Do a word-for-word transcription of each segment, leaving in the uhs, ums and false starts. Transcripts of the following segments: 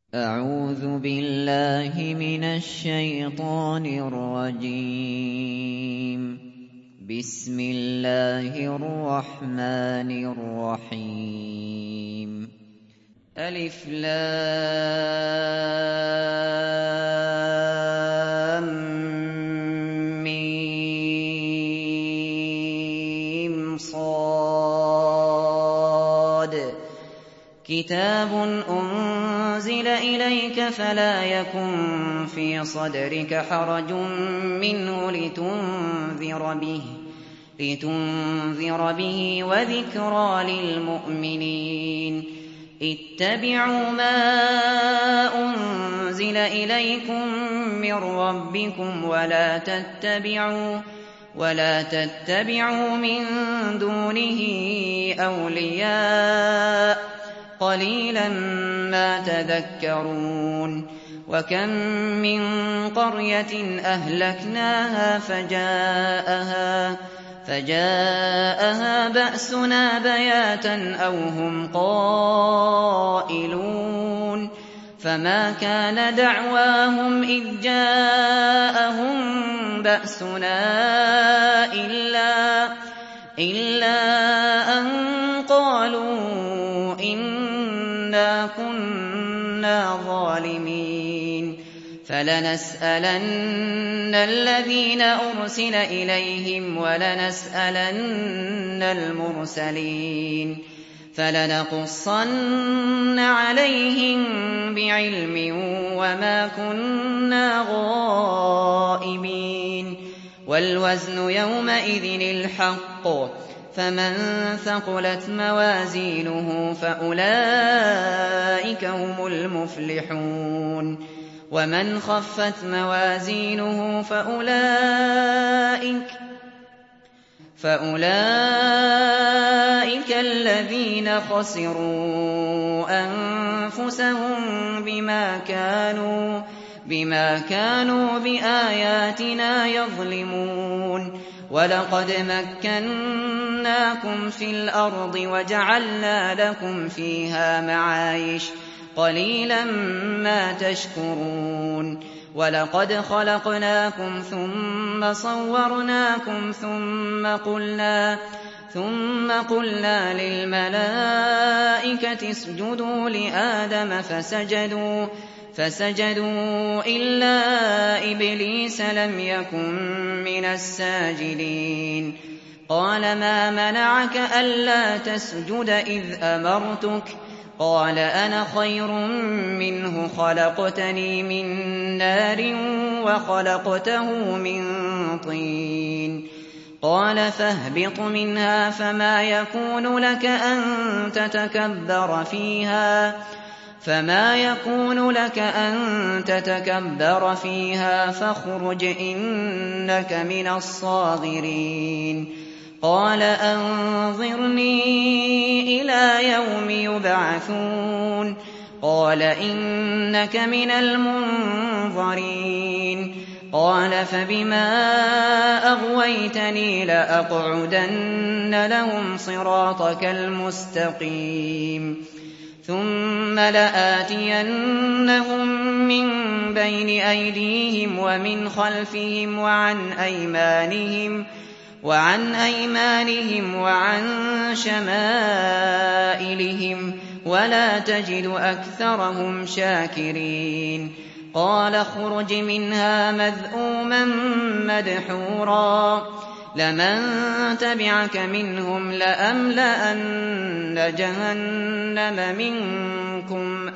أعوذ بالله من الشيطان الرجيم. بسم الله الرحمن الرحيم. ألف لام ميم صاد كتاب أنزل إليك فلا يكن في صدرك حرج منه لتنذر به لتنذر به وذكرى للمؤمنين. اتبعوا ما أنزل إليكم من ربكم ولا تتبعوا ولا تتبعوا من دونه أولياء قليلا ما تذكرون. وكم من قرية أهلكناها فجاءها فجاءها بأسنا بياتا أو هم قائلون. فما كان دعواهم إذ جاءهم بأسنا إلا إلا أن قالوا إنا كنا ظالمين. فلنسألن الذين أرسل إليهم ولنسألن المرسلين. فلنقصن عليهم بعلم وما كنا غائبين. والوزن يومئذ الحق. فمن ثقلت موازينه فأولئك هم المفلحون. ومن خفت موازينه فأولئك فأولئك الذين خسروا أنفسهم بما كانوا بما كانوا بآياتنا يظلمون. ولقد مكناكم في الأرض وجعلنا لكم فيها معايش قليلا ما تشكرون. ولقد خلقناكم ثم صورناكم ثم قلنا ثم قلنا للملائكة اسجدوا لآدم فسجدوا فسجدوا إلا إبليس لم يكن من الساجدين. قال ما منعك ألا تسجد إذ أمرتك؟ قال أنا خير منه خلقتني من نار وخلقته من طين. قال فاهبط منها فما يكون لك أن تتكبر فيها فما يكون لك أن تتكبر فيها فاخرج إنك من الصاغرين. قال أنظرني إلى يوم يبعثون. قال إنك من المنظرين. قال فبما أغويتني لأقعدن لهم صراطك المستقيم. ثم لآتينهم من بين أيديهم ومن خلفهم وعن أيمانهم وعن أيمانهم وعن شمائلهم ولا تجد أكثرهم شاكرين. قال اخرج منها مذءوما مدحورا لمن تبعك منهم لأملأن جهنم منكم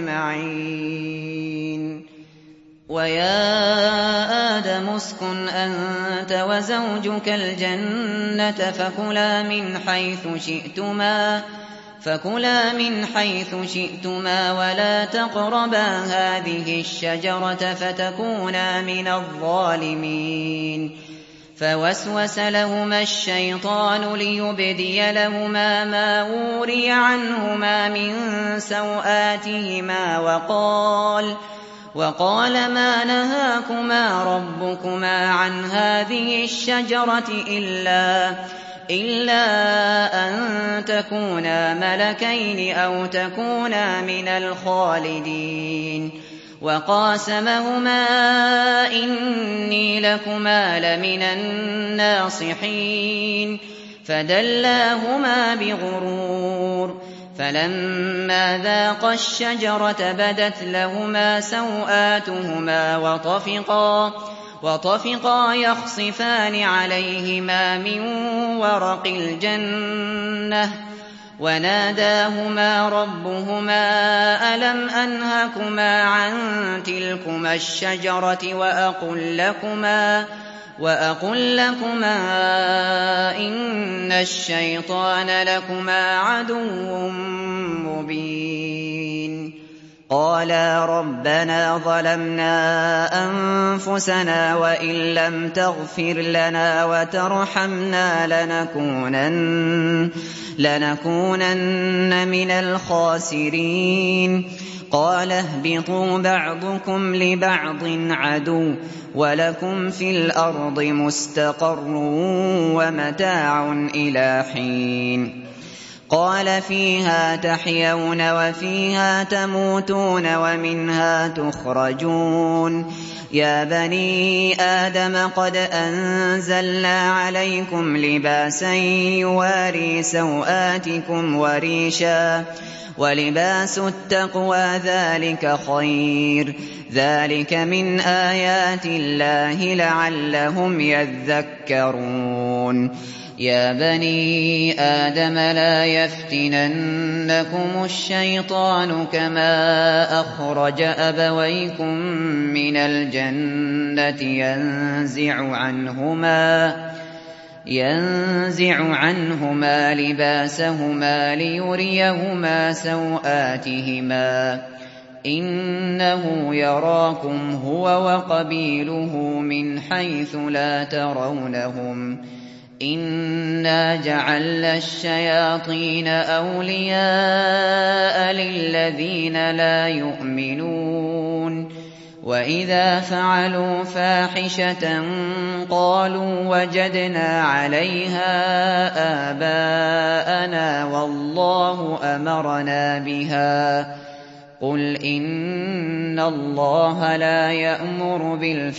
أجمعين. ويا آدم اسكن أنت وزوجك الجنة فكلا من حيث شئتما فكلا من حيث شئتما ولا تقربا هذه الشجرة فتكونا من الظالمين. فوسوس لهما الشيطان ليبدي لهما ما وري عنهما من سوآتهما وقال وقال ما نهاكما ربكما عن هذه الشجرة إلا إلا أن تكونا ملكين أو تكونا من الخالدين وقاسمهما إني لكما لمن الناصحين فدلاهما بغرور فلما ذاقا الشجرة بدت لهما سوآتهما وطفقا وطفقا يخصفان عليهما من ورق الجنة وناداهما ربهما ألم أنهكما عن تلكما الشجرة وأقل لكما وأقل لكما إن الشيطان لكما عدو مبين قالا ربنا ظلمنا أنفسنا وإن لم تغفر لنا وترحمنا لنكونن, لنكونن من الخاسرين قال اهبطوا بعضكم لبعض عدو ولكم في الأرض مستقر ومتاع إلى حين قال فيها تحيون وفيها تموتون ومنها تخرجون يا بني آدم قد أنزلنا عليكم لباسا يواري سوآتكم وريشا ولباس التقوى ذلك خير ذلك من آيات الله لعلهم يذكرون يا بني آدم لا يفتننكم الشيطان كما أخرج أبويكم من الجنة ينزع عنهما ينزع عنهما لباسهما ليريهما سوآتهما إنه يراكم هو وقبيله من حيث لا ترونهم إنا جعلنا الشياطين أولياء للذين لا يؤمنون وإذا فعلوا فاحشة قالوا وجدنا عليها آباءنا والله أمرنا بها قل إن الله لا يأمر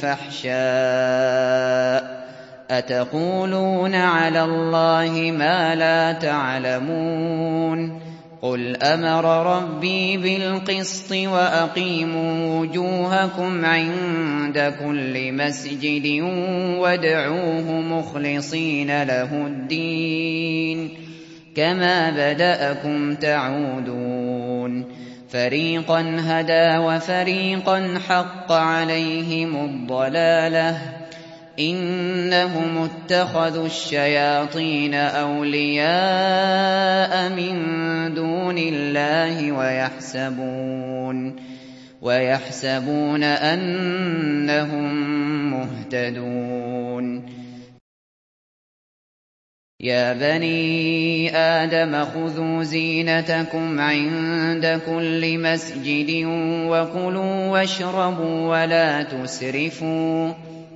بالفحشاء أتقولون على الله ما لا تعلمون قل أمر ربي بالقسط وأقيموا وجوهكم عند كل مسجد وادعوه مخلصين له الدين كما بدأكم تعودون فريقا هدى وفريقا حق عليهم الضلالة إنهم اتخذوا الشياطين أولياء من دون الله ويحسبون ويحسبون أنهم مهتدون يا بني آدم خذوا زينتكم عند كل مسجد وكلوا واشربوا ولا تسرفوا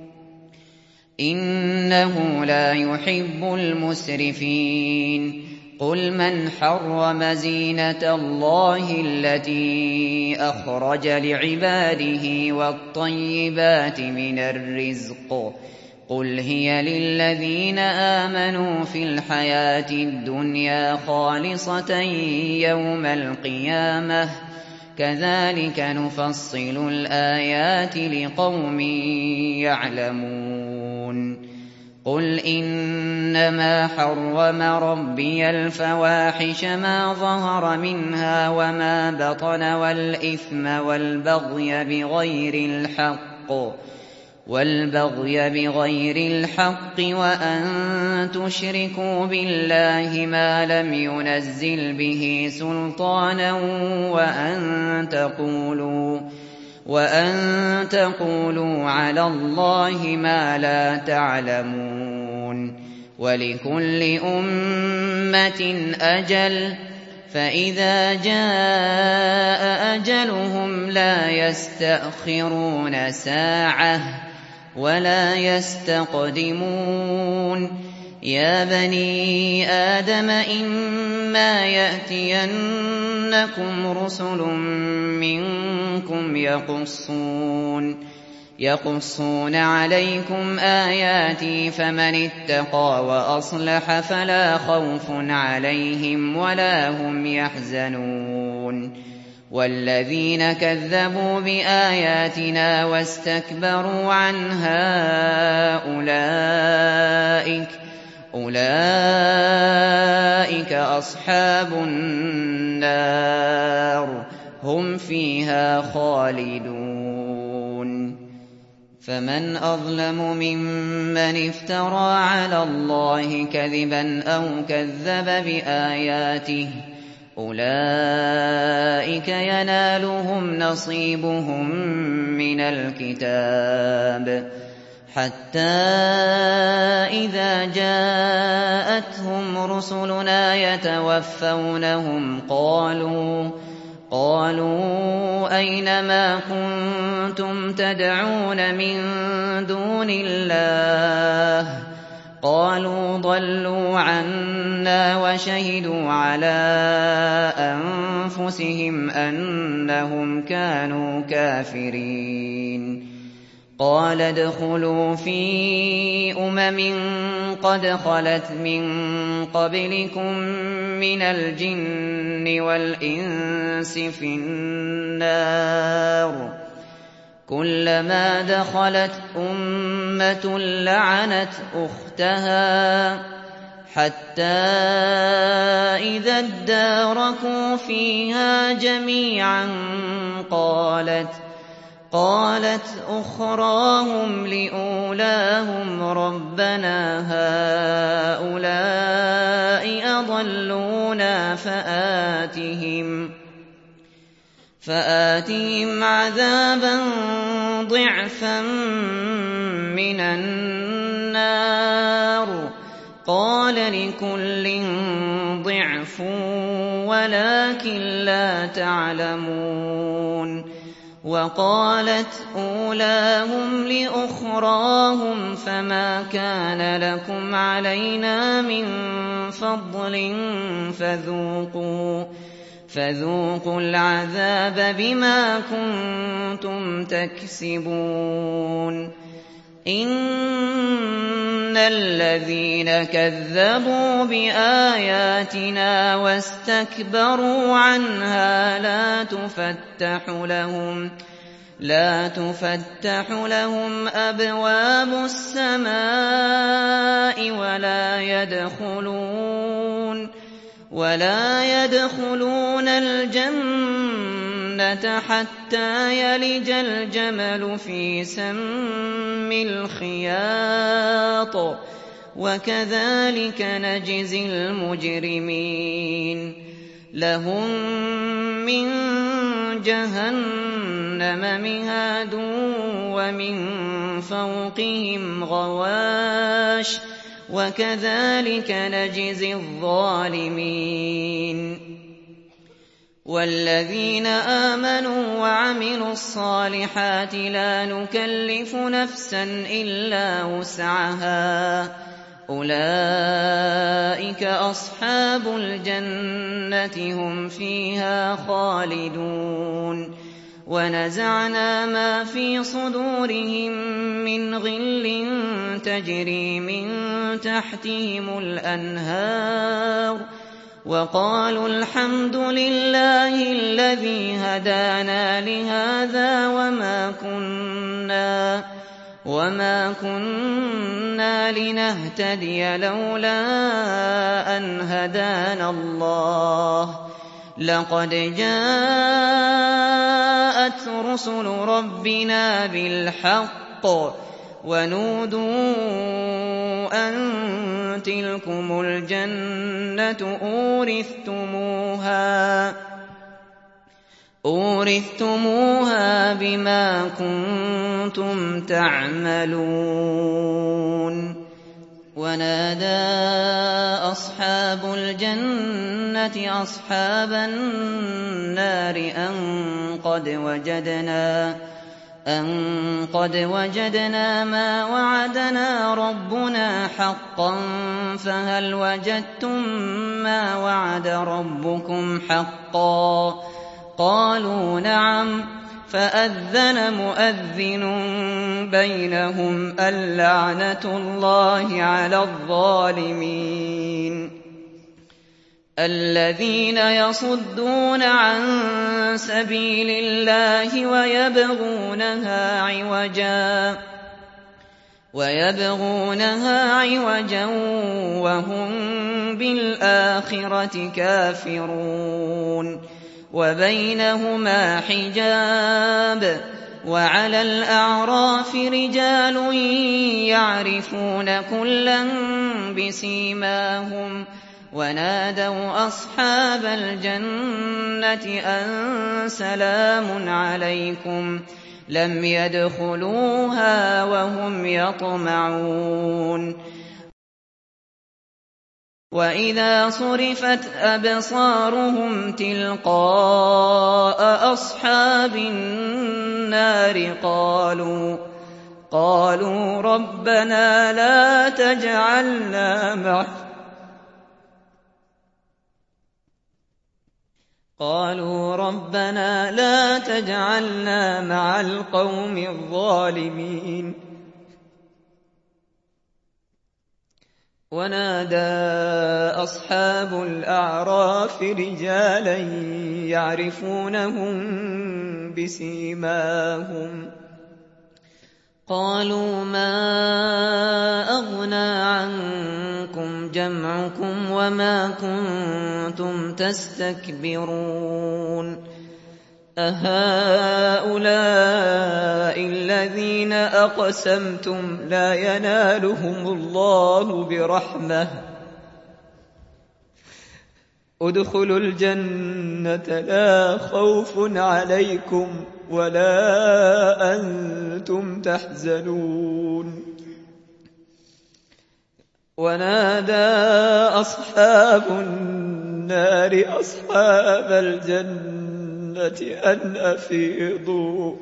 إنه لا يحب المسرفين قل من حرم زينة الله التي أخرج لعباده والطيبات من الرزق قل هي للذين آمنوا في الحياة الدنيا خالصة يوم القيامة كذلك نفصل الآيات لقوم يعلمون قل إنما حرم ربي الفواحش ما ظهر منها وما بطن والإثم والبغي بغير الحق والبغي بغير الحق وأن تشركوا بالله ما لم ينزل به سلطانا وأن تقولوا وأن تقولوا على الله ما لا تعلمون ولكل أمة أجل فإذا جاء أجلهم لا يستأخرون ساعة ولا يستقدمون يا بني آدم إما يأتينكم رسل منكم يقصون يقصون عليكم آياتي فمن اتقى وأصلح فلا خوف عليهم ولا هم يحزنون والذين كذبوا بآياتنا واستكبروا عنها أولئك أولئك أصحاب النار هم فيها خالدون فمن أظلم ممن افترى على الله كذبا أو كذب بآياته أولئك ينالهم نصيبهم من الكتاب حتى إذا جاءتهم رسلنا يتوفونهم قالوا قالوا أين ما كنتم تدعون من دون الله قالوا ضلوا عنا وشهدوا على أنفسهم أنهم كانوا كافرين قال ادخلوا في أمم قد خلت من قبلكم من الجن والإنس في النار كلما دخلت أمة لعنت أختها حتى إذا اداركوا فيها جميعا قالت قالت أخراهم لأولاهم ربنا هؤلاء أضلونا فآتهم فآتهم عذابا ضعفا من النار قال لكل ضعف ولكن لا تعلمون وقالت أولاهم لأخراهم فما كان لكم علينا من فضل فذوقوا فذوقوا العذاب بما كنتم تكسبون إن الذين كذبوا بآياتنا واستكبروا عنها لا تفتح لهم لا تفتح لهم أبواب السماء ولا يدخلون ولا يدخلون الجنة حتى يلج الجمل في سم الخياط وكذلك نجزي المجرمين لهم من جهنم مهاد ومن فوقهم غواش وكذلك نجزي الظالمين والذين آمنوا وعملوا الصالحات لا نكلف نفسا إلا وسعها أولئك أصحاب الجنة هم فيها خالدون ونزعنا ما في صدورهم من غل تجري من تحتهم الأنهار وقالوا الحمد لله الذي هدانا لهذا وما كنا وما كنا لنهتدي لولا أن هدانا الله لقد جاءت رسل ربنا بالحق ونودوا أن تلكم الجنة أورثتموها أورثتموها بما كنتم تعملون ونادى أصحاب الجنة أصحاب النار أن قد وجدنا أن قد وجدنا ما وعدنا ربنا حقا فهل وجدتم ما وعد ربكم حقا قالوا نعم فأذن مؤذن بينهم اللعنة الله على الظالمين الذين يصدون عن سبيل الله ويبغونها عوجا ويبغونها عوجا وهم بالآخرة كافرون وبينهما حجاب وعلى الأعراف رجال يعرفون كلا بسيماهم ونادوا أصحاب الجنة أن سلام عليكم لم يدخلوها وهم يطمعون وإذا صرفت أبصارهم تلقاء أصحاب النار قالوا قالوا ربنا لا تجعلنا مع قالوا ربنا لا تجعلنا مع القوم الظالمين ونادى أصحاب الأعراف رجالا يعرفونهم بسيماهم قالوا ما أغنى عنكم جمعكم وما كنتم تستكبرون أهؤلاء الذين أقسمتم لا ينالهم الله برحمة ادخلوا الجنة لا خوف عليكم ولا أنتم تحزنون ونادى أصحاب النار أصحاب الجنة أن أفيضوا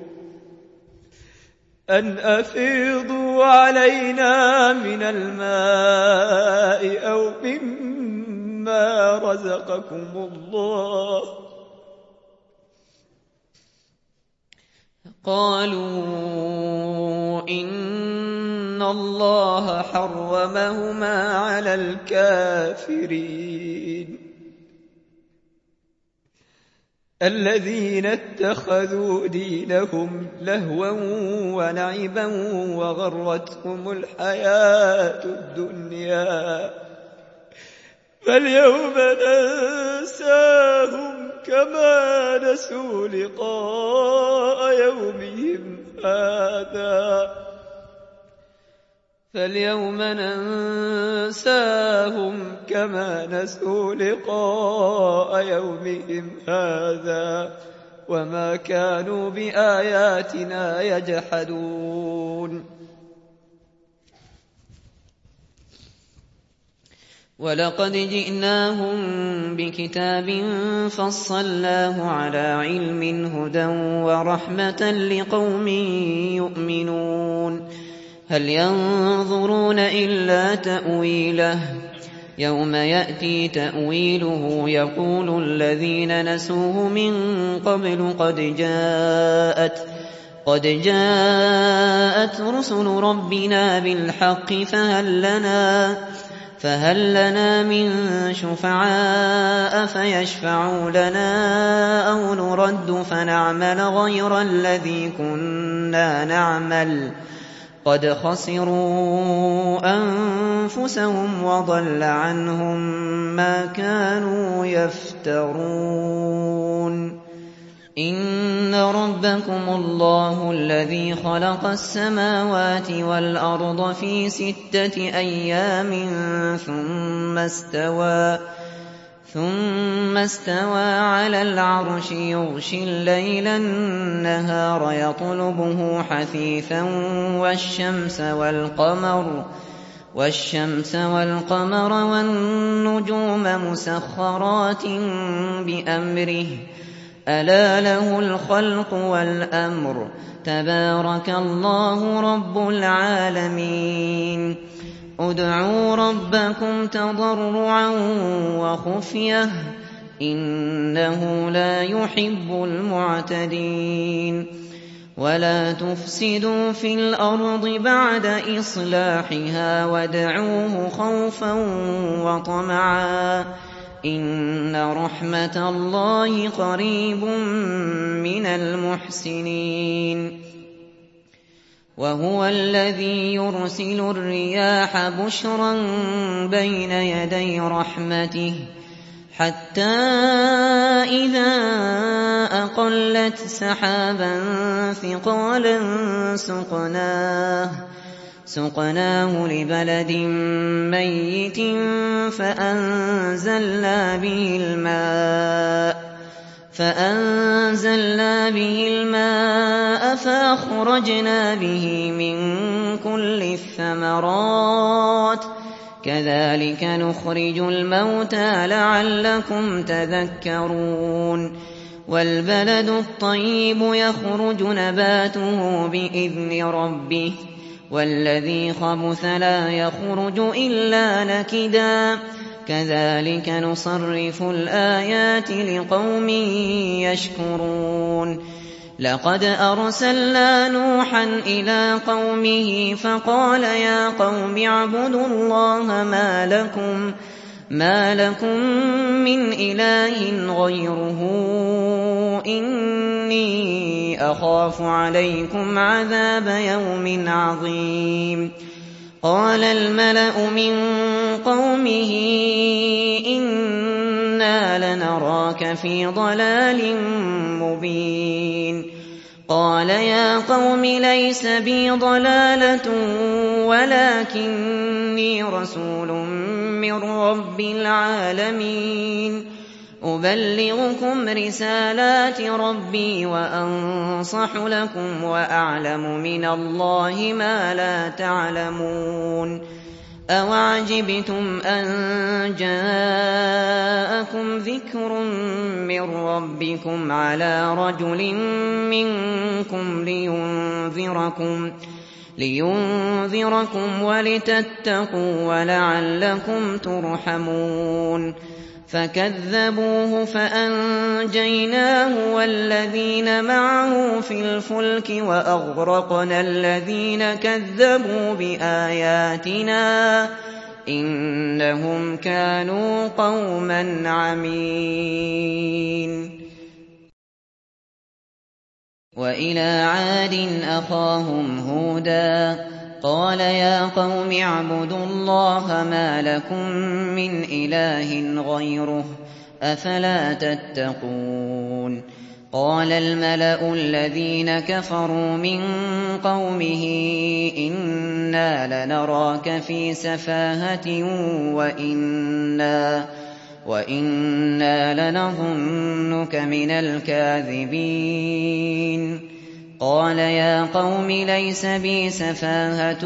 أن أفيضوا علينا من الماء أو مما رزقكم الله قالوا إن الله حرمهما على الكافرين الذين اتخذوا دينهم لهوا ولعبا وغرتهم الحياة الدنيا فاليوم ننساهم كما نسوا لقاء يومهم هذا فاليوم ننساهم كما نسوا لقاء يومهم هذا وما كانوا بآياتنا يجحدون ولقد جئناهم بكتاب فصلناه على علم هدى ورحمة لقوم يؤمنون هل ينظرون إلا تأويله يوم يأتي تأويله يقول الذين نسوه من قبل قد جاءت قد جاءت رسل ربنا بالحق فهل لنا فهل لنا من شفعاء فيشفعوا لنا أو نرد فنعمل غير الذي كنا نعمل قد خسروا أنفسهم وضل عنهم ما كانوا يفترون إن ربكم الله الذي خلق السماوات والأرض في ستة أيام ثم استوى ثم استوى على العرش يغشي الليل النهار يطلبه حثيثا والشمس والقمر والشمس والقمر والنجوم مسخرات بأمره ألا له الخلق والأمر تبارك الله رب العالمين ادعوا ربكم تضرعا وخفية إنه لا يحب المعتدين ولا تفسدوا في الأرض بعد إصلاحها وادعوه خوفا وطمعا إن رحمة الله قريب من المحسنين وهو الذي يرسل الرياح بشرا بين يدي رحمته حتى إذا أقلت سحابا ثقالا سقناه سقناه لبلد ميت فأنزلنا به الماء فأنزلنا به الماء فأخرجنا به من كل الثمرات كذلك نخرج الموتى لعلكم تذكرون والبلد الطيب يخرج نباته بإذن ربه والذي خبث لا يخرج إلا نكدا كذلك نصرف الآيات لقوم يشكرون لقد أرسلنا نوحا إلى قومه فقال يا قوم اعبدوا الله ما لكم ما لكم من إله غيره إني أخاف عليكم عذاب يوم عظيم قال الملأ من قومه إنا لنراك في ضلال مبين قال يا قوم ليس بي ضلالة ولكني رسول من رب العالمين أبلغكم رسالات ربي وأنصح لكم وأعلم من الله ما لا تعلمون أوعجبتم أن جاءكم ذكر من ربكم على رجل منكم لينذركم لينذركم ولتتقوا ولعلكم ترحمون فكذبوه فأنجيناه والذين معه في الفلك وأغرقنا الذين كذبوا بآياتنا إنهم كانوا قوما عمين وإلى عاد أخاهم هودا قال يا قوم اعبدوا الله ما لكم من إله غيره أفلا تتقون قال الملأ الذين كفروا من قومه إنا لنراك في سفاهة وإنا, وإنا لنظنك من الكاذبين قال يا قوم ليس بي سفاهة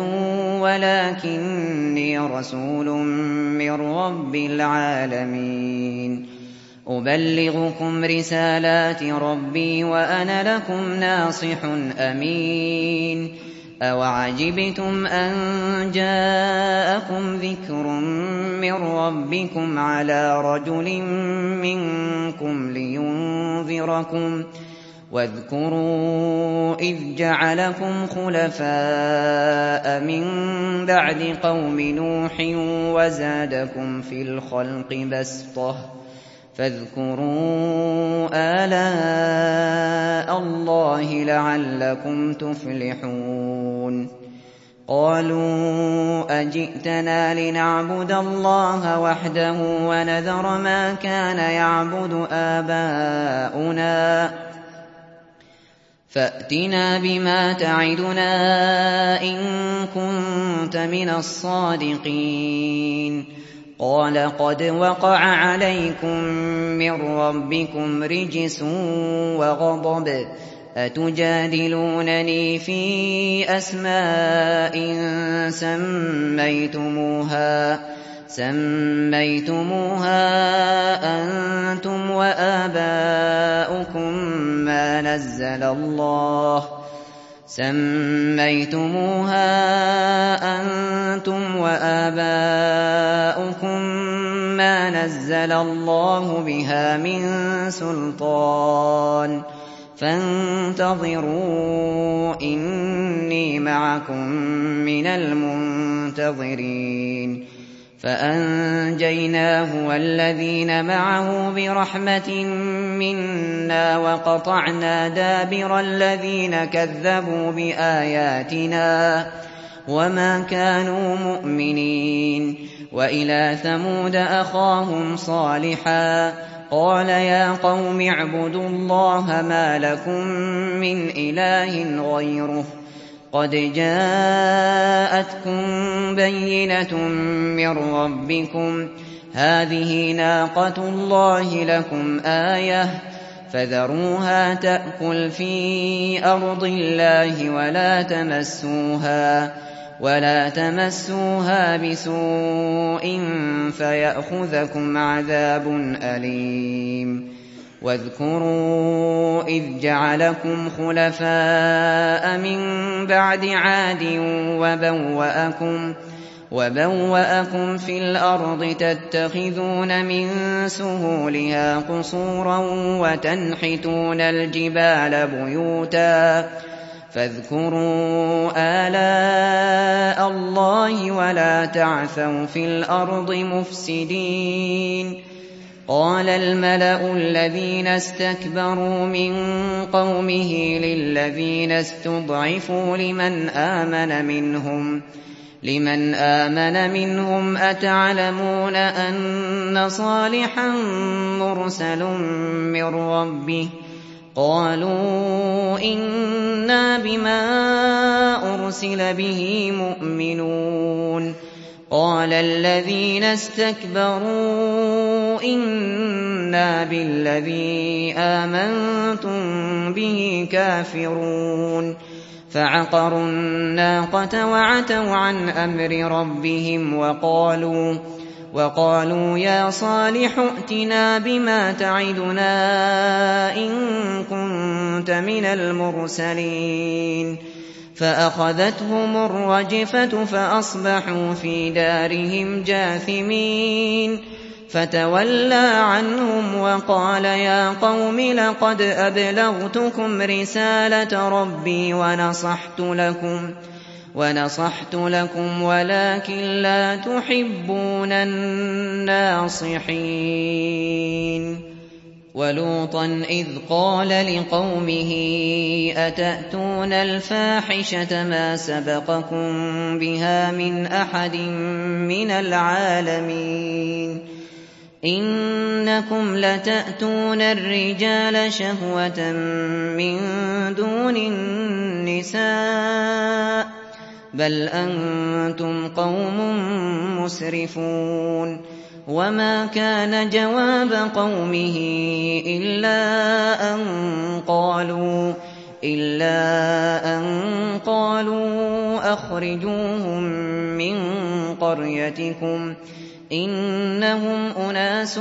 ولكني رسول من رب العالمين أبلغكم رسالات ربي وأنا لكم ناصح أمين أوعجبتم أن جاءكم ذكر من ربكم على رجل منكم لينذركم واذكروا إذ جعلكم خلفاء من بعد قوم نوح وزادكم في الخلق بسطة فاذكروا آلاء الله لعلكم تفلحون قالوا أجئتنا لنعبد الله وحده ونذر ما كان يعبد آباؤنا فأتنا بما تعدنا إن كنت من الصادقين قال قد وقع عليكم من ربكم رجس وغضب أتجادلونني في أسماء سميتموها سميتموها أنتم وآباؤكم ما نزل الله سميتموها أنتم وآباؤكم ما نزل الله بها من سلطان فانتظروا إني معكم من المنتظرين فأنجيناه والذين معه برحمة منا وقطعنا دابر الذين كذبوا بآياتنا وما كانوا مؤمنين وإلى ثمود أخاهم صالحا قال يا قوم اعبدوا الله ما لكم من إله غيره قد جاءتكم بينة من ربكم هذه ناقة الله لكم آية فذروها تأكل في أرض الله ولا تمسوها ولا تمسوها بسوء فيأخذكم عذاب أليم واذكروا إذ جعلكم خلفاء من بعد عاد وبوأكم وبوأكم في الأرض تتخذون من سهولها قصورا وتنحتون الجبال بيوتا فاذكروا آلاء الله ولا تعثوا في الأرض مفسدين قال الملأ الذين استكبروا من قومه للذين استضعفوا لمن آمن منهم لمن آمن منهم أتعلمون أن صالحا مرسل من ربه قالوا إنا بما أرسل به مؤمنون قال الذين استكبروا إنا بالذي آمنتم به كافرون فعقروا الناقة وعتوا عن أمر ربهم وقالوا وقالوا يا صالح ائتنا بما تعدنا إن كنت من المرسلين فأخذتهم الرجفة فأصبحوا في دارهم جاثمين فتولى عنهم وقال يا قوم لقد أبلغتكم رسالة ربي ونصحت لكم ونصحت لكم ولكن لا تحبون الناصحين ولوطا إذ قال لقومه أتأتون الفاحشة ما سبقكم بها من أحد من العالمين إنكم لتأتون الرجال شهوة من دون النساء بل أنتم قوم مسرفون وما كان جواب قومه إلا أن قالوا إلا أن قالوا أخرجوهم من قريتكم إنهم أناس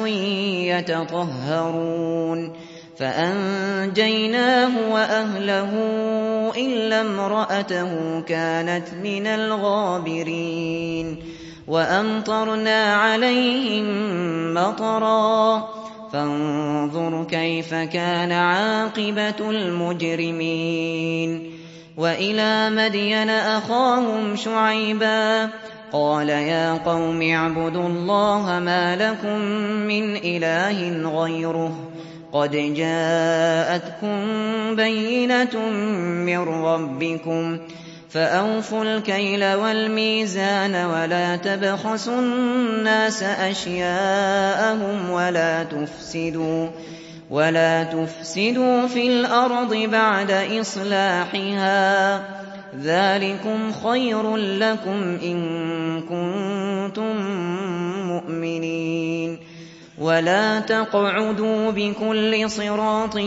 يتطهرون فأنجيناه وأهله إلا امرأته كانت من الغابرين وأمطرنا عليهم مطرا فانظر كيف كان عاقبة المجرمين وإلى مدين أخاهم شعيبا قال يا قوم اعبدوا الله ما لكم من إله غيره قد جاءتكم بينة من ربكم فأوفوا الكيل والميزان ولا تبخسوا الناس أشياءهم ولا تفسدوا ولا تفسدوا في الأرض بعد إصلاحها ذلكم خير لكم إن كنتم مؤمنين ولا تقعدوا بكل صراط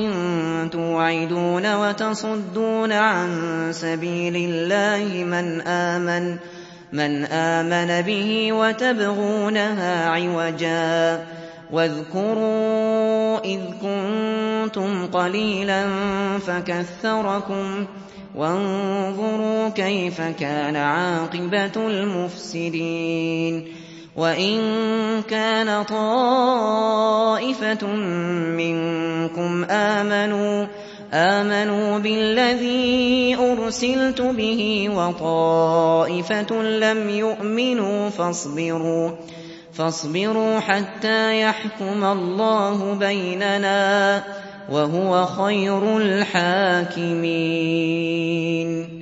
توعدون وتصدون عن سبيل الله من آمن مَنْ آمَنَ بِهِ وَتَبْغُونَهَا عِوَجًا وَاذْكُرُوا إِذْ كُنتُمْ قَلِيلًا فَكَثَّرَكُمْ وَانظُرُوا كَيْفَ كَانَ عَاقِبَةُ الْمُفْسِدِينَ وَإِن كَانَ طَائِفَةٌ مِّنكُمْ آمَنُوا آمَنُوا بِالَّذِي أُرْسِلْتُ بِهِ وَطَائِفَةٌ لَّمْ يُؤْمِنُوا فاصبروا فاصبروا حَتَّىٰ يَحْكُمَ اللَّهُ بَيْنَنَا وَهُوَ خَيْرُ الْحَاكِمِينَ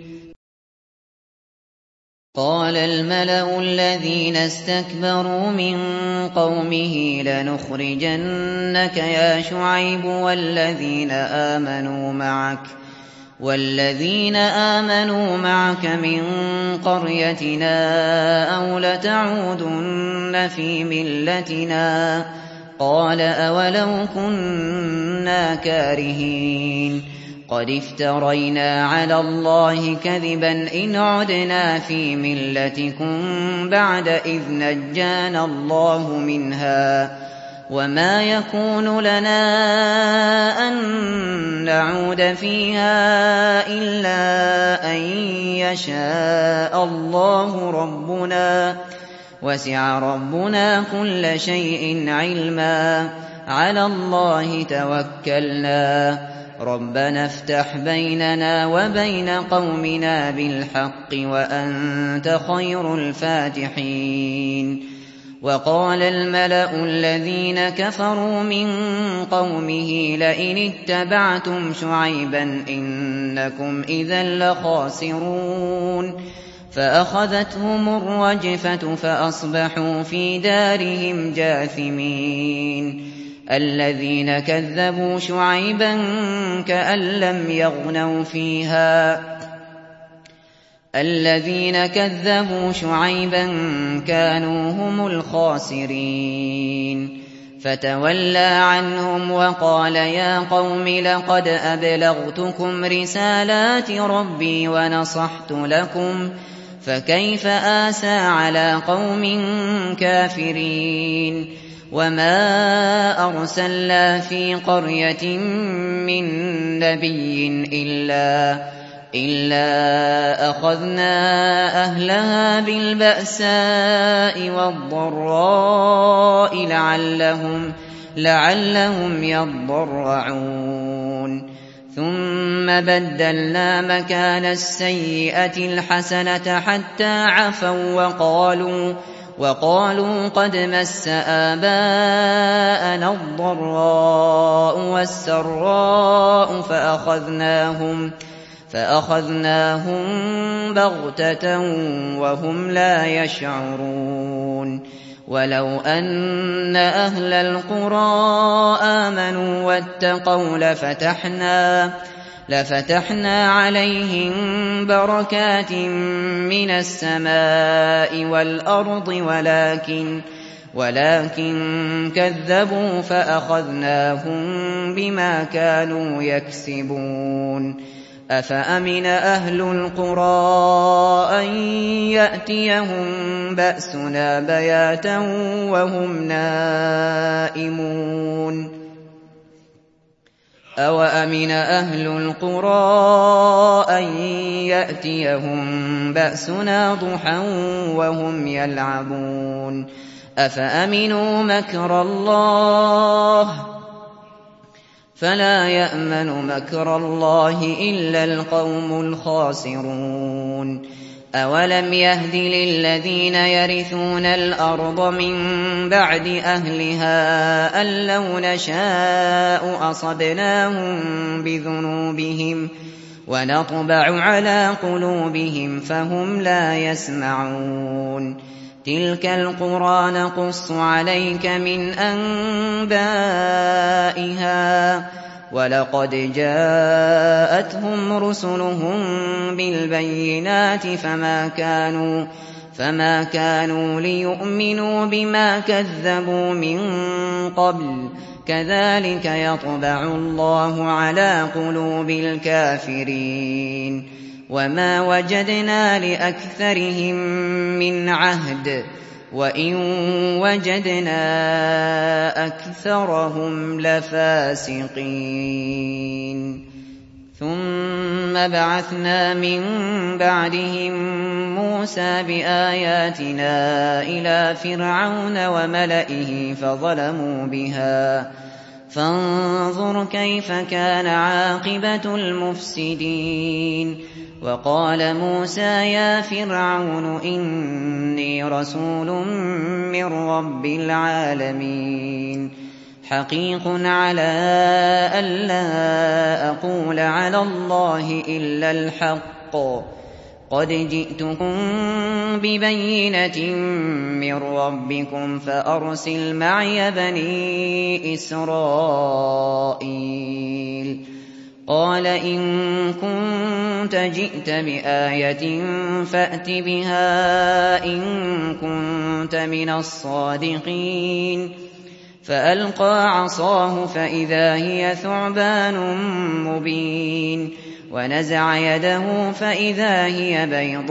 قَالَ الْمَلَأُ الَّذِينَ اسْتَكْبَرُوا مِن قَوْمِهِ لَنُخْرِجَنَّكَ يَا شُعَيْبُ وَالَّذِينَ آمَنُوا مَعَكَ وَالَّذِينَ آمَنُوا مَعَكَ مِن قَرْيَتِنَا أَوْ لَتَعُودُنَّ فِي مِلَّتِنَا قَالَ أَوَلَوْ كُنَّا كَارِهِينَ قَدِ افْتَرَيْنَا عَلَى اللَّهِ كَذِبًا إِنْ عُدْنَا فِي مِلَّتِكُم بَعْدَ إِذْ نَجَّانَا اللَّهُ مِنْهَا وَمَا يَكُونُ لَنَا أَن نَّعُودَ فِيهَا إِلَّا أَن يَشَاءَ اللَّهُ رَبُّنَا وَسِعَ رَبُّنَا كُلَّ شَيْءٍ عِلْمًا عَلَى اللَّهِ تَوَكَّلْنَا رَبَّنَا افْتَحْ بَيْنَنَا وَبَيْنَ قَوْمِنَا بِالْحَقِّ وَأَنتَ خَيْرُ الْفَاتِحِينَ وَقَالَ الْمَلَأُ الَّذِينَ كَفَرُوا مِن قَوْمِهِ لَئِنِ اتَّبَعْتُمْ شُعَيْبًا إِنَّكُمْ إِذًا لَّخَاسِرُونَ فَأَخَذَتْهُمُ الرَّجْفَةُ فَأَصْبَحُوا فِي دَارِهِمْ جَاثِمِينَ الَّذِينَ كَذَّبُوا شُعَيْبًا كَأَن لَّمْ يَغْنَوْا فِيهَا الَّذِينَ كَذَّبُوا شُعَيْبًا كَانُوا هُمُ الْخَاسِرِينَ فَتَوَلَّىٰ عَنْهُمْ وَقَالَ يَا قَوْمِ لَقَدْ أَبْلَغْتُكُمْ رِسَالَاتِ رَبِّي وَنَصَحْتُ لَكُمْ فَكَيْفَ آسَىٰ عَلَىٰ قَوْمٍ كَافِرِينَ وَمَا أَرْسَلْنَا فِي قَرْيَةٍ مِّن نَّبِيٍّ إِلَّا إِلَّا أَخَذْنَا أَهْلَهَا بِالْبَأْسَاءِ وَالضَّرَّاءِ لَعَلَّهُمْ لَعَلَّهُمْ يَضَّرَّعُونَ ثُمَّ بَدَّلْنَا مَكَانَ السَّيِّئَةِ الْحَسَنَةَ حَتَّىٰ عَفَوا وَّقَالُوا وَقَالُوا قَدْ مَسَّ آبَاءَنَا الضَّرَّاءُ وَالسَّرَّاءُ فَأَخَذْنَاهُمْ فَأَخَذْنَاهُم بَغْتَةً وَهُمْ لَا يَشْعُرُونَ وَلَوْ أَنَّ أَهْلَ الْقُرَىٰ آمَنُوا وَاتَّقَوْا لَفَتَحْنَا لَفَتَحْنَا عَلَيْهِم بَرَكَاتٍ مِّنَ السَّمَاءِ وَالْأَرْضِ وَلَٰكِن وَلَٰكِن كَذَّبُوا فَأَخَذْنَاهُم بِمَا كَانُوا يَكْسِبُونَ أَفَأَمِنَ أَهْلُ الْقُرَىٰ أَن يَأْتِيَهُم بَأْسُنَا بَيَاتًا وَهُمْ نَائِمُونَ أَوَأَمِنَ أَهْلُ الْقُرَىٰ أَن يَأْتِيَهُم بَأْسُنَا ضُحًى وَهُمْ يَلْعَبُونَ أَفَأَمِنُوا مَكْرَ اللَّهِ فَلَا يَأْمَنُ مَكْرَ اللَّهِ إِلَّا الْقَوْمُ الْخَاسِرُونَ أَوَلَمْ يَهْدِ لِلَّذِينَ يَرِثُونَ الْأَرْضَ مِن بَعْدِ أَهْلِهَا أَن لَّوْ نَشَاءُ أَصَبْنَاهُم بِذُنُوبِهِمْ وَنَطْبَعُ عَلَىٰ قُلُوبِهِمْ فَهُمْ لَا يَسْمَعُونَ تِلْكَ الْقُرَىٰ نَقُصُّ عَلَيْكَ مِنْ أَنبَائِهَا ۚ وَلَقَدْ جَاءَتْهُمْ رُسُلُهُم بِالْبَيِّنَاتِ فَمَا كَانُوا فَمَا كَانُوا لِيُؤْمِنُوا بِمَا كَذَّبُوا مِن قَبْلُ ۚ كَذَٰلِكَ يَطْبَعُ اللَّهُ عَلَىٰ قُلُوبِ الْكَافِرِينَ وما وجدنا لأكثرهم من عهد وإن وجدنا أكثرهم لفاسقين ثم بعثنا من بعدهم موسى بآياتنا إلى فرعون وملئه فظلموا بها فانظر كيف كان عاقبة المفسدين وقال موسى يا فرعون إني رسول من رب العالمين حقيق على ألا أقول على الله إلا الحق قد جئتكم ببينة من ربكم فأرسل معي بني إسرائيل قال إن كنت جئت بآية فأت بها إن كنت من الصادقين فألقى عصاه فإذا هي ثعبان مبين ونزع يده فإذا هي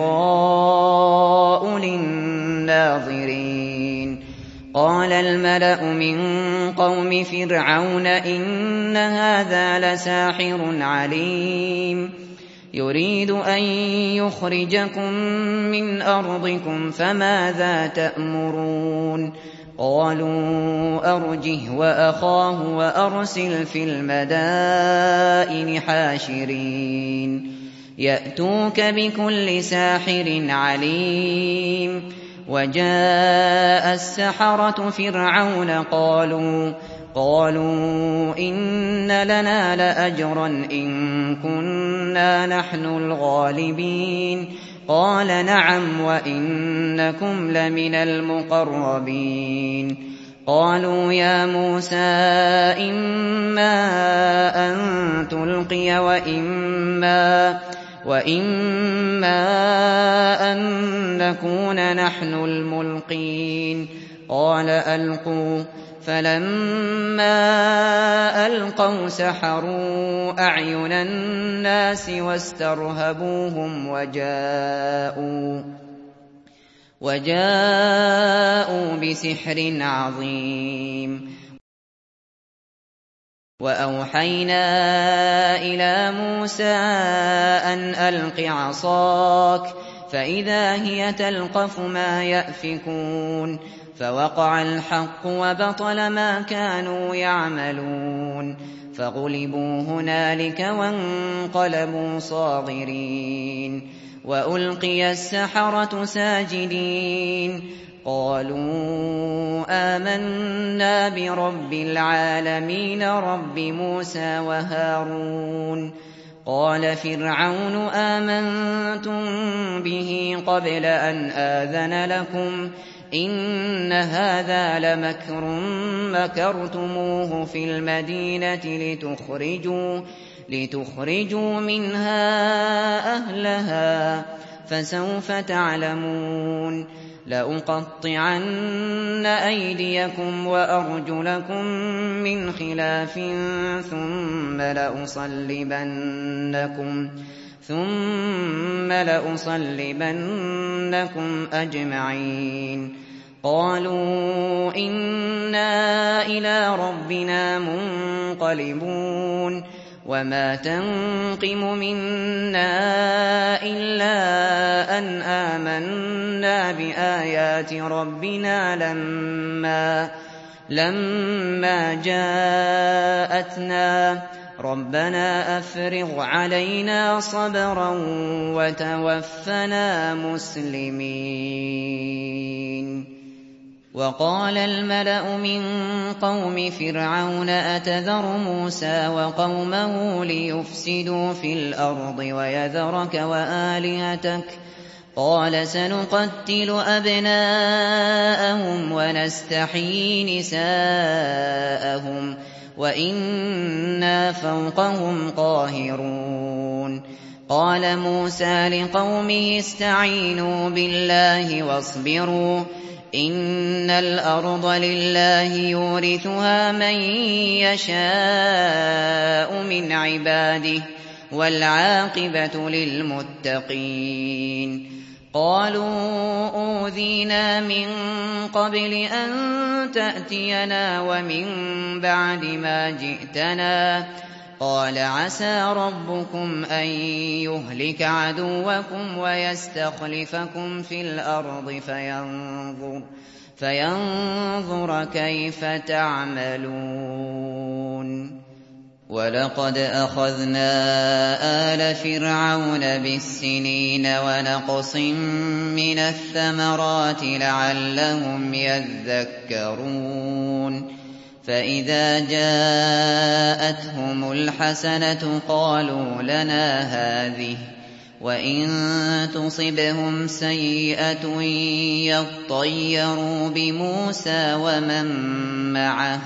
بيضاء للناظرين قال الملأ من قوم فرعون إن هذا لساحر عليم يريد أن يخرجكم من أرضكم فماذا تأمرون قالوا أرجه وأخاه وأرسل في المدائن حاشرين يأتوك بكل ساحر عليم وجاء السحرة فرعون قالوا قالوا إن لنا لأجرا إن كنا نحن الغالبين قال نعم وإنكم لمن المقربين قالوا يا موسى إما أن تلقي وإما وإما أن نكون نحن الملقين قال ألقوا فلما ألقوا سحروا أعين الناس واسترهبوهم وجاءوا وجاءوا بسحر عظيم وأوحينا إلى موسى أن ألق عصاك فإذا هي تلقف ما يأفكون فوقع الحق وبطل ما كانوا يعملون فغلبوا هنالك وانقلبوا صاغرين وألقي السحرة ساجدين قالوا آمنا برب العالمين رب موسى وهارون قال فرعون آمنتم به قبل أن آذن لكم إن هذا لمكر مكرتموه في المدينة لتخرجوا لتخرجوا منها أهلها فسوف تعلمون لأقطعن أيديكم وأرجلكم من خلاف ثم لأصلبنكم ثم لأصلبنكم أجمعين قالوا إنا إلى ربنا منقلبون وما تنقم منا إلا أن آمنا بآيات ربنا لما لما جاءتنا ربنا أفرغ علينا صبرا وتوفنا مسلمين وقال الملأ من قوم فرعون أتذر موسى وقومه ليفسدوا في الأرض ويذرك وآلهتك قال سنقتل أبناءهم ونستحيي نساءهم وإنا فوقهم قاهرون قال موسى لقومه استعينوا بالله واصبروا إن الأرض لله يورثها من يشاء من عباده وَالْعَاقِبَةُ لِلْمُتَّقِينَ قَالُوا أُوذِينَا مِن قَبْلِ أَن تَأْتِيَنَا وَمِن بَعْدِ مَا جِئْتَنَا قَالَ عَسَىٰ رَبُّكُمْ أَن يُهْلِكَ عَدُوَّكُمْ وَيَسْتَخْلِفَكُمْ فِي الْأَرْضِ فَيَنظُرَ, فينظر كَيْفَ تَعْمَلُونَ وَلَقَدْ أَخَذْنَا آلَ فِرْعَوْنَ بِالسِّنِينَ وَنَقْصٍ مِّنَ الثَّمَرَاتِ لَعَلَّهُمْ يَذَّكَّرُونَ فَإِذَا جَاءَتْهُمُ الْحَسَنَةُ قَالُوا لَنَا هَٰذِهِ وَإِن تُصِبْهُمْ سَيِّئَةٌ يَطَّيَّرُوا بِمُوسَىٰ وَمَن مَّعَهُ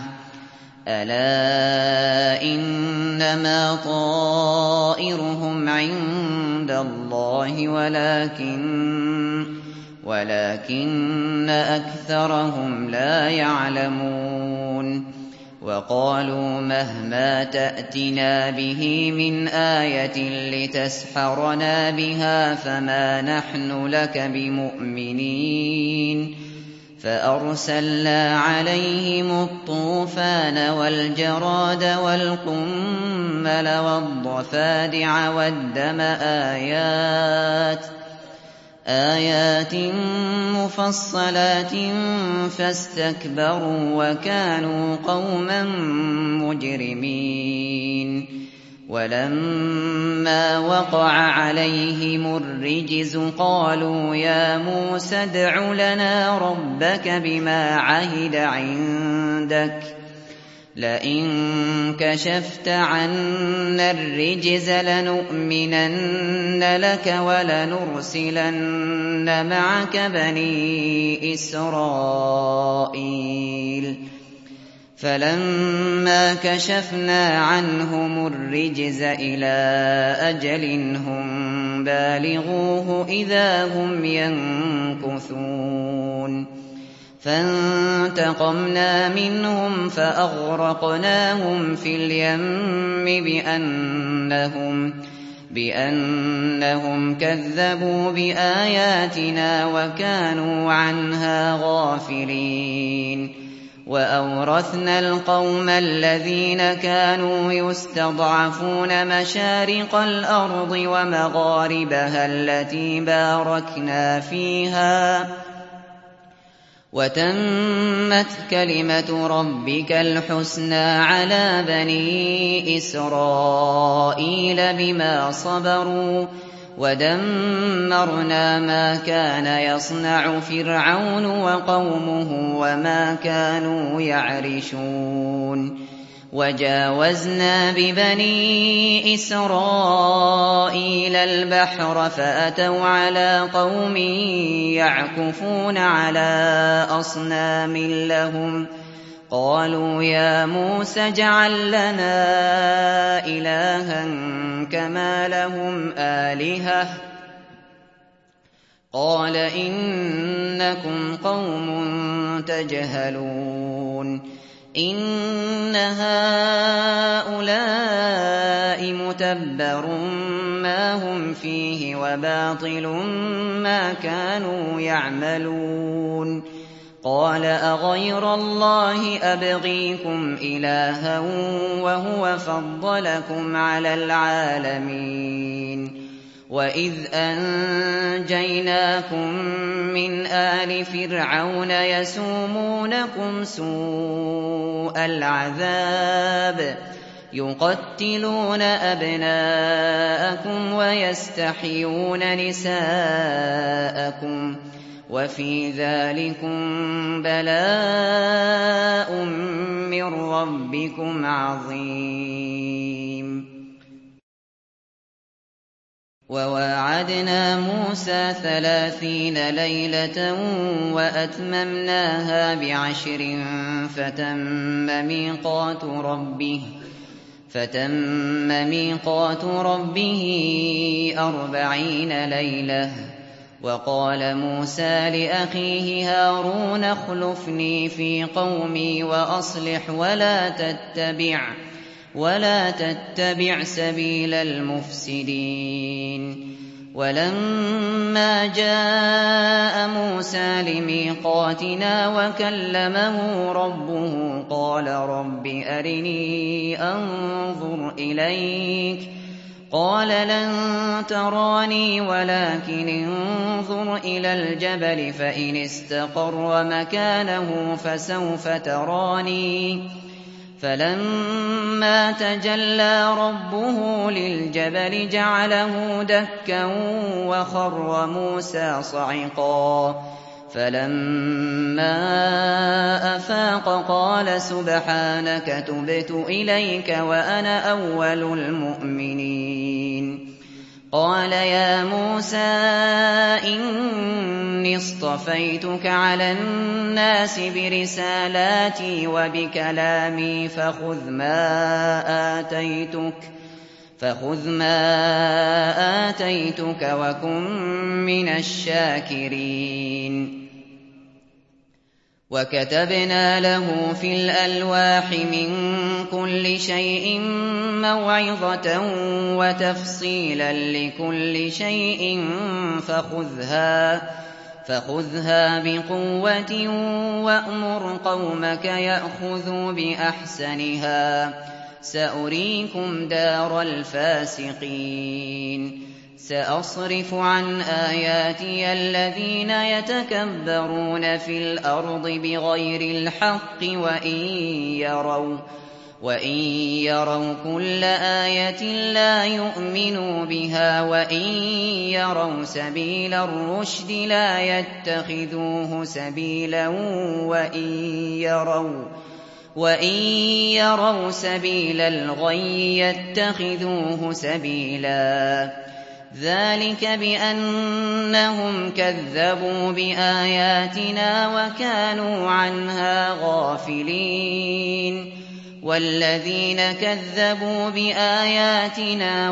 أَلَا إِنَّمَا طَائِرُهُمْ عِندَ اللَّهِ وَلَٰكِنَّ وَلَٰكِنَّ أَكْثَرَهُمْ لَا يَعْلَمُونَ وَقَالُوا مَهْمَا تَأْتِنَا بِهِ مِنْ آيَةٍ لِتَسْحَرَنَا بِهَا فَمَا نَحْنُ لَكَ بِمُؤْمِنِينَ فَأَرْسَلْنَا عَلَيْهِمُ الطُّوفَانَ وَالْجَرَادَ وَالْقُمَّلَ وَالضَّفَادِعَ وَالدَّمَ آيَاتٍ آيَاتٍ مُفَصَّلَاتٍ فَاسْتَكْبَرُوا وَكَانُوا قَوْمًا مُجْرِمِينَ وَلَمَّا وَقَعَ عَلَيْهِمُ الرِّجْزُ قَالُوا يَا مُوسَى ادْعُ لَنَا رَبَّكَ بِمَا عَهِدَ عِندَكَ لَئِن كَشَفْتَ عَنَّا الرِّجْزَ لَنُؤْمِنَنَّ لَكَ وَلَنُرْسِلَنَّ مَعَكَ بَنِي إِسْرَائِيلَ فَلَمَّا كَشَفْنَا عَنْهُمُ الرِّجْزَ إِلَىٰ أَجَلٍ هُم بَالِغُوهُ إِذَا هُمْ يَنكُثُونَ فَانتَقَمْنَا مِنْهُمْ فَأَغْرَقْنَاهُمْ فِي الْيَمِّ بِأَنَّهُمْ, بِأَنَّهُمْ كَذَّبُوا بِآيَاتِنَا وَكَانُوا عَنْهَا غَافِلِينَ وَأَوْرَثْنَا الْقَوْمَ الَّذِينَ كَانُوا يُسْتَضْعَفُونَ مَشَارِقَ الْأَرْضِ وَمَغَارِبَهَا الَّتِي بَارَكْنَا فِيهَا وَتَمَّتْ كَلِمَةُ رَبِّكَ الْحُسْنَىٰ عَلَىٰ بَنِي إِسْرَائِيلَ بِمَا صَبَرُوا وَدَمَّرْنَا مَا كَانَ يَصْنَعُ فِرْعَوْنُ وَقَوْمُهُ وَمَا كَانُوا يَعْرِشُونَ وَجَاوَزْنَا بِبَنِي إِسْرَائِيلَ الْبَحْرَ فَأَتَوْا عَلَىٰ قَوْمٍ يَعْكُفُونَ عَلَىٰ أَصْنَامٍ لَّهُمْ قَالُوا يَا مُوسَى اجْعَل لَّنَا إِلَٰهًا كَمَا لَهُمْ آلِهَةٌ قَالَ إِنَّكُمْ قَوْمٌ تَجْهَلُونَ إِنَّ هَٰؤُلَاءِ مُتَبَّرٌ مَّا هُمْ فِيهِ وَبَاطِلٌ مَّا كَانُوا يَعْمَلُونَ قَالَ أَغَيْرَ اللَّهِ أَبْغِيكُمْ إِلَٰهًا وَهُوَ فَضَّلَكُمْ عَلَى الْعَالَمِينَ وَإِذْ أَنجَيْنَاكُم مِّنْ آلِ فِرْعَوْنَ يَسُومُونَكُمْ سُوءَ الْعَذَابِ يُقَتِّلُونَ أَبْنَاءَكُمْ وَيَسْتَحْيُونَ نِسَاءَكُمْ وَفِي ذَٰلِكُم بَلَاءٌ مِّن رَّبِّكُمْ عَظِيمٌ وَوَاعَدْنَا مُوسَىٰ ثَلَاثِينَ لَيْلَةً وَأَتْمَمْنَاهَا بِعَشْرٍ فَتَمَّ مِيقَاتُ رَبِّهِ فَتَمَّ مِيقَاتُ رَبِّهِ أَرْبَعِينَ لَيْلَةً وَقَالَ مُوسَىٰ لِأَخِيهِ هَارُونَ اخْلُفْنِي فِي قَوْمِي وَأَصْلِحْ وَلَا تَتَّبِعْ ولا تتبع سبيل المفسدين. ولما جاء موسى لميقاتنا وكلمه ربه قال رب أرني أنظر إليك قال لن تراني ولكن انظر إلى الجبل فإن استقر مكانه فسوف تراني. فلما تجلى ربه للجبل جعله دكا وخر موسى صعقا. فلما أفاق قال سبحانك تبت إليك وأنا أول المؤمنين. قال يا موسى إني اصطفيتك على الناس برسالاتي وبكلامي فخذ ما آتيتك فخذ ما آتيتك وكن من الشاكرين. وكتبنا له في الألواح من كل شيء موعظة وتفصيلا لكل شيء فخذها فخذها بقوة وأمر قومك يأخذوا بأحسنها سأريكم دار الفاسقين. سأصرف عن آياتي الذين يتكبرون في الأرض بغير الحق وإن يروا وإن يروا كل آية لا يؤمنوا بها وإن يروا سبيل الرشد لا يتخذوه سبيلا وإن يروا وإن يروا سبيل الغي يتخذوه سبيلا. ذلك بأنهم كذبوا بآياتنا وكانوا عنها غافلين. والذين كذبوا بآياتنا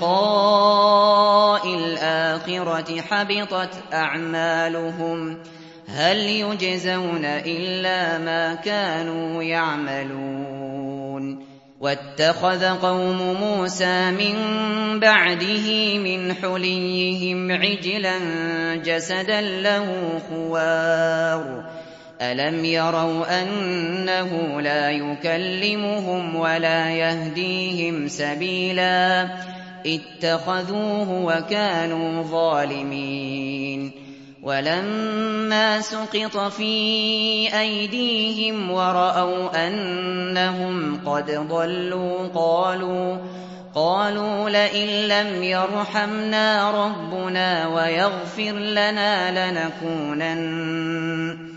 ولقاء الآخرة حبطت أعمالهم هل يجزون إلا ما كانوا يعملون. واتخذ قوم موسى من بعده من حليهم عجلا جسدا له خوار ألم يروا أنه لا يكلمهم ولا يهديهم سبيلا اتخذوه وكانوا ظالمين. ولما سقط في أيديهم ورأوا أنهم قد ضلوا قالوا قالوا لئن لم يرحمنا ربنا ويغفر لنا لنكونن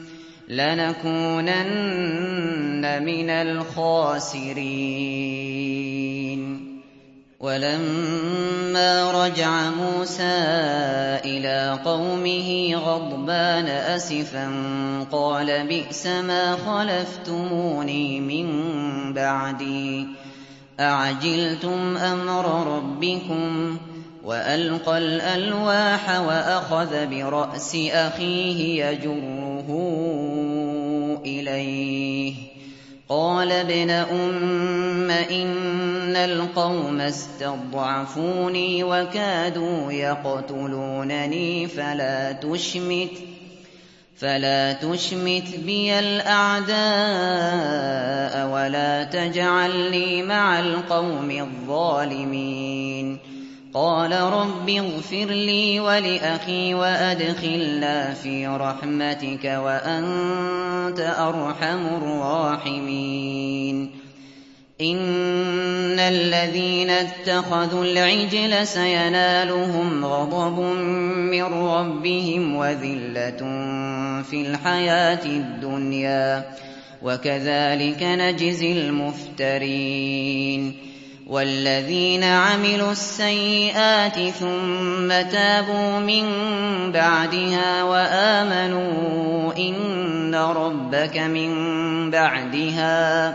لنكونن من الخاسرين. ولما رجع موسى إلى قومه غضبان أسفا قال بئس ما خلفتموني من بعدي أعجلتم أمر ربكم. وألقى الألواح وأخذ برأس أخيه يجره إليه قال ابن أم إن القوم استضعفوني وكادوا يقتلونني فلا تشمت فلا تشمت بي الأعداء ولا تجعلني مع القوم الظالمين. قال رب اغفر لي ولأخي وأدخلنا في رحمتك وأنت أرحم الراحمين. إن الذين اتخذوا العجل سينالهم غضب من ربهم وذلة في الحياة الدنيا وكذلك نجزي المفترين. والذين عملوا السيئات ثم تابوا من بعدها وآمنوا إن ربك من بعدها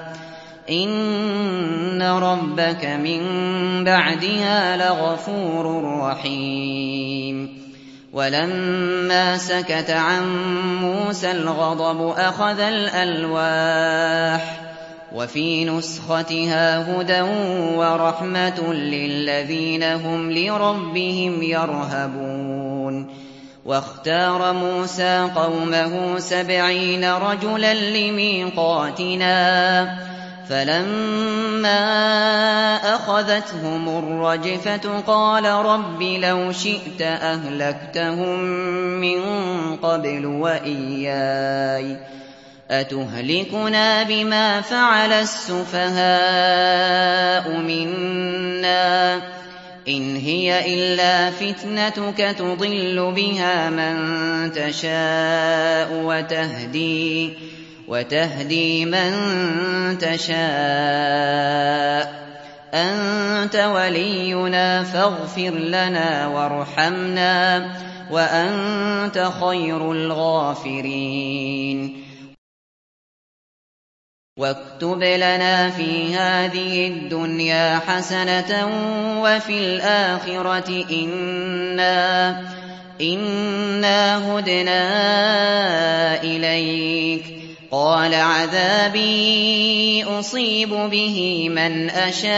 إن ربك من بعدها لغفور رحيم. ولما سكت عن موسى الغضب أخذ الألواح وفي نسختها هدى ورحمة للذين هم لربهم يرهبون. واختار موسى قومه سبعين رجلا لميقاتنا فلما أخذتهم الرجفة قال رب لو شئت أهلكتهم من قبل وإياي أتهلكنا بما فعل السفهاء منا إن هي إلا فتنتك تضل بها من تشاء وتهدي وتهدي من تشاء أنت ولينا فاغفر لنا وارحمنا وأنت خير الغافرين. واكتب لنا في هذه الدنيا حسنة وفي الآخرة إنا إنا هدنا إليك قال عذابي أصيب به من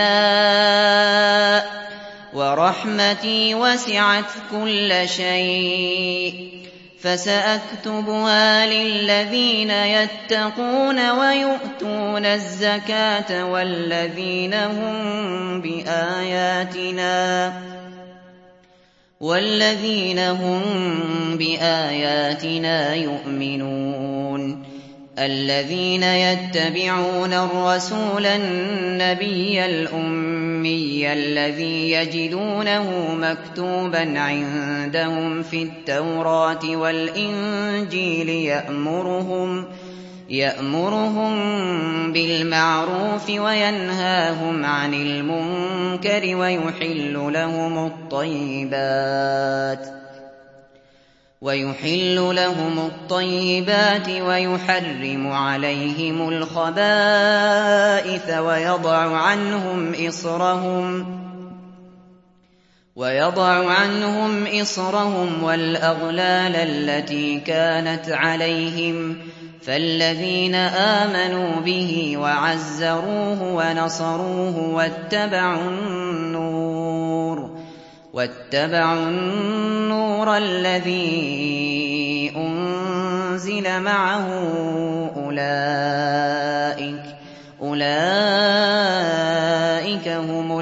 أشاء ورحمتي وسعت كل شيء فسأكتبها للذين يتقون ويؤتون الزكاة والذين هم بآياتنا والذين هم بآياتنا يؤمنون. الذين يتبعون الرسول النبي الأمي الذي يجدونه مكتوبا عندهم في التوراة والإنجيل يأمرهم يأمرهم بالمعروف وينهاهم عن المنكر ويحل لهم الطيبات ويحل لهم الطيبات ويحرم عليهم الخبائث ويضع عنهم إصرهم ويضع عنهم إصرهم والأغلال التي كانت عليهم فالذين آمنوا به وعزروه ونصروه واتبعوا النور واتبعوا النور الذي أنزل معه أولئك أولئك هم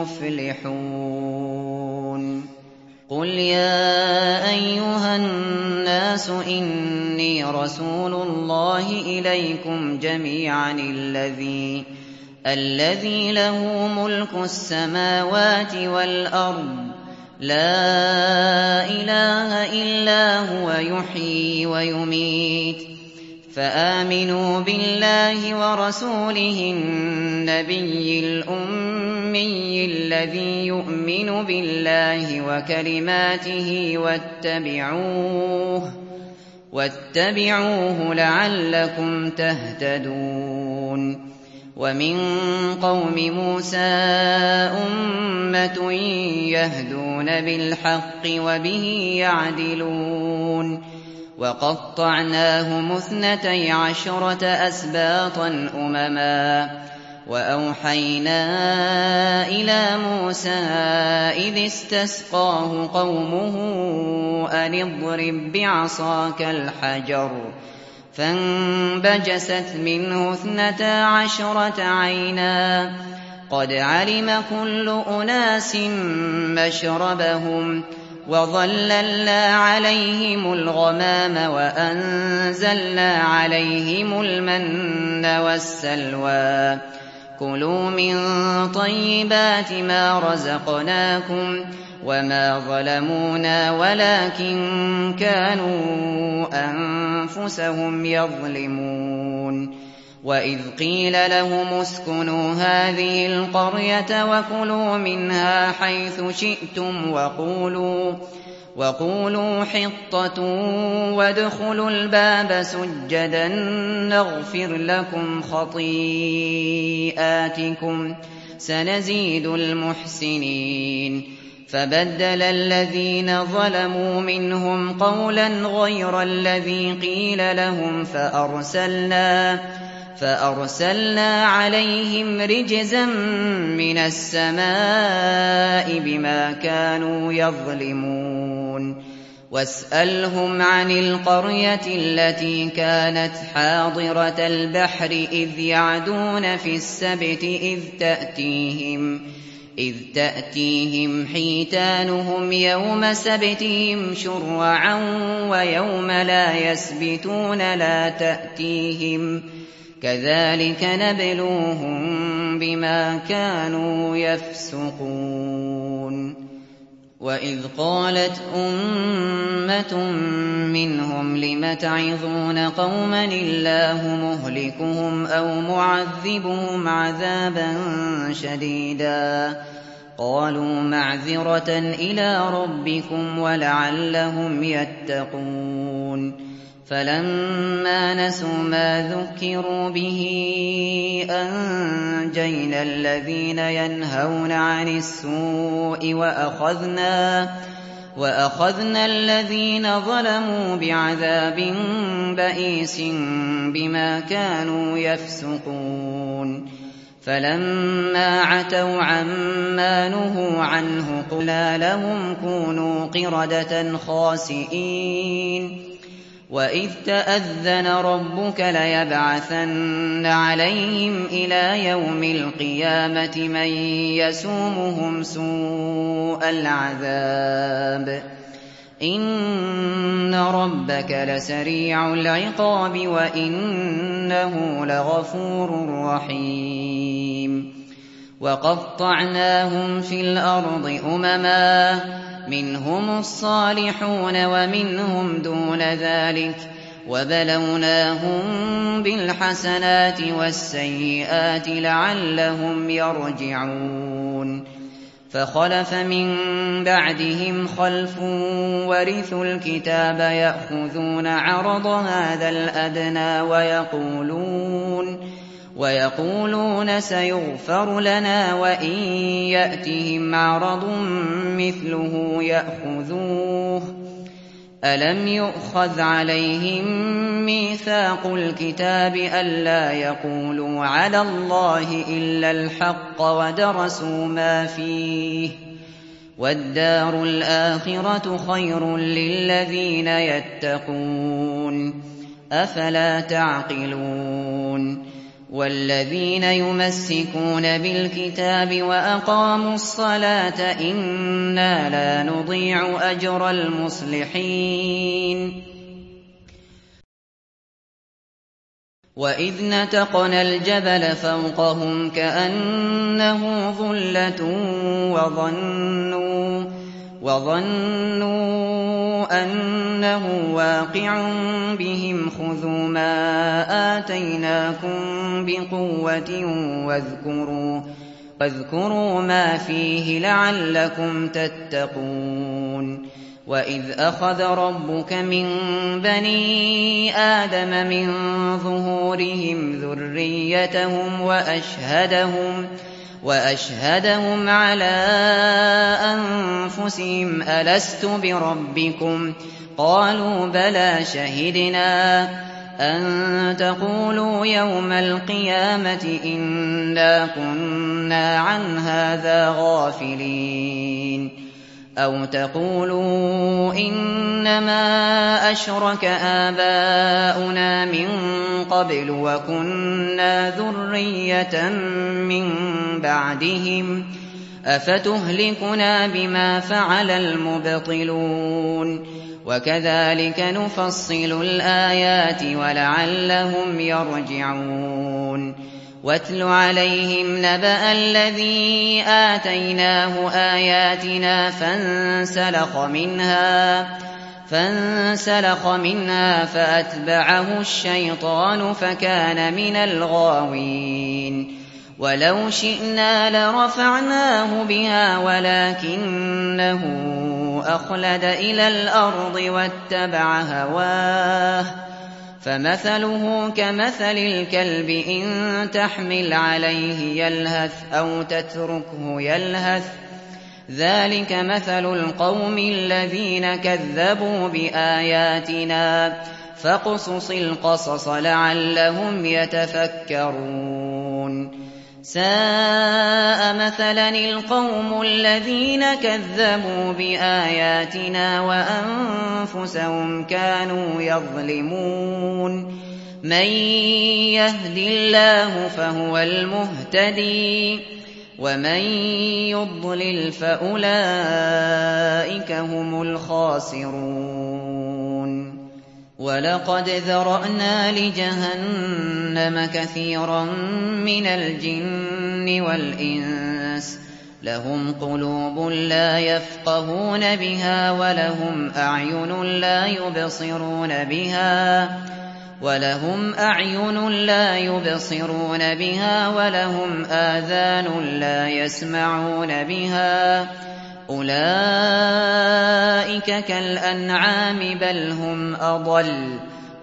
المفلحون. قل يا أيها الناس إني رسول الله إليكم جميعا الذي الذي له ملك السماوات والأرض لا إله إلا هو يحيي ويميت فآمنوا بالله ورسوله النبي الأمي الذي يؤمن بالله وكلماته واتبعوه واتبعوه لعلكم تهتدون. ومن قوم موسى أمة يهدون بالحق وبه يعدلون. وقطعناهم اثنتي عشرة أسباطا أمما وأوحينا إلى موسى إذ استسقاه قومه أن اضرب بعصاك الحجر فانبجست منه اثنتا عشرة عينا قد علم كل أناس مشربهم وظللنا عليهم الغمام وأنزلنا عليهم المن والسلوى كلوا من طيبات ما رزقناكم وما ظلمونا ولكن كانوا أنفسهم يظلمون. وإذ قيل لهم اسكنوا هذه القرية وكلوا منها حيث شئتم وقولوا وقولوا حطة وادخلوا الباب سجدا نغفر لكم خطيئاتكم سنزيد المحسنين. فبدل الذين ظلموا منهم قولا غير الذي قيل لهم فأرسلنا فأرسلنا عليهم رجزا من السماء بما كانوا يظلمون واسألهم عن القرية التي كانت حاضرة البحر إذ يعدون في السبت إذ تأتيهم إذ تأتيهم حيتانهم يوم سبتهم شرعا ويوم لا يسبتون لا تأتيهم كذلك نبلوهم بما كانوا يفسقون وإذ قالت أمة منهم لم تعظون قوما الله مهلكهم أو معذبهم عذابا شديدا قالوا معذرة إلى ربكم ولعلهم يتقون فلما نسوا ما ذكروا به أنجينا الذين ينهون عن السوء وأخذنا, وأخذنا الذين ظلموا بعذاب بئيس بما كانوا يفسقون فلما عتوا عما نهوا عنه قلنا لهم كونوا قردة خاسئين وإذ تأذن ربك ليبعثن عليهم إلى يوم القيامة من يسومهم سوء العذاب إن ربك لسريع العقاب وإنه لغفور رحيم وقطعناهم في الأرض أمما منهم الصالحون ومنهم دون ذلك وبلوناهم بالحسنات والسيئات لعلهم يرجعون فخلف من بعدهم خلف ورثوا الكتاب يأخذون عرض هذا الأدنى ويقولون ويقولون سيغفر لنا وإن يأتهم عرض مثله يأخذوه ألم يؤخذ عليهم ميثاق الكتاب ألا يقولوا على الله إلا الحق ودرسوا ما فيه والدار الآخرة خير للذين يتقون أفلا تعقلون والذين يمسكون بالكتاب وأقاموا الصلاة إنا لا نضيع أجر المصلحين وإذ نتقنا الجبل فوقهم كأنه ظلة وظنوا وظنوا أنه واقع بهم خذوا ما آتيناكم بقوة واذكروا, واذكروا ما فيه لعلكم تتقون وإذ أخذ ربك من بني آدم من ظهورهم ذريتهم وأشهدهم وأشهدهم على أنفسهم ألست بربكم قالوا بلى شهدنا أن تقولوا يوم القيامة إنا كنا عن هذا غافلين أو تقولوا إنما أشرك آباؤنا من قبل وكنا ذرية من بعدهم أفتهلكنا بما فعل المبطلون وكذلك نفصل الآيات ولعلهم يرجعون واتل عليهم نبأ الذي آتيناه آياتنا فانسلخ منها فانسلخ منها فأتبعه الشيطان فكان من الغاوين ولو شئنا لرفعناه بها ولكنه أخلد إلى الأرض واتبع هواه فمثله كمثل الكلب إن تحمل عليه يلهث أو تتركه يلهث ذلك مثل القوم الذين كذبوا بآياتنا فاقصص القصص لعلهم يتفكرون ساء مثلا القوم الذين كذبوا بآياتنا وأنفسهم كانوا يظلمون من يهد الله فهو المهتدي ومن يضلل فأولئك هم الخاسرون ولقد ذرأنا لجهنم كثيرا من الجن والإنس لهم قلوب لا يفقهون بها ولهم أعين لا يبصرون بها ولهم أعين لا يبصرون بها ولهم آذان لا يسمعون بها أولئك كالأنعام بل هم أضل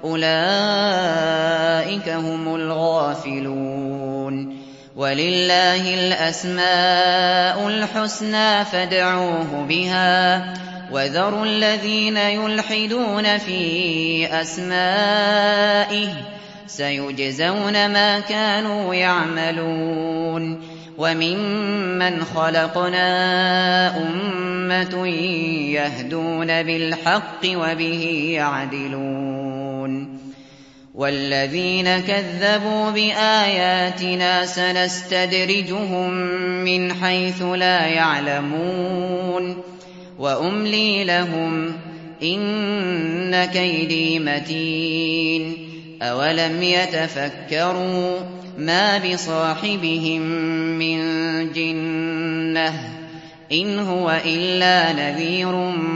أولئك هم الغافلون ولله الأسماء الحسنى فادعوه بها وذروا الذين يلحدون في أسمائه سيجزون ما كانوا يعملون وممن خلقنا أمة يهدون بالحق وبه يعدلون والذين كذبوا بآياتنا سنستدرجهم من حيث لا يعلمون وأملي لهم إن كيدي متين أولم يتفكروا ما بصاحبهم من جنة إن هو إلا نذير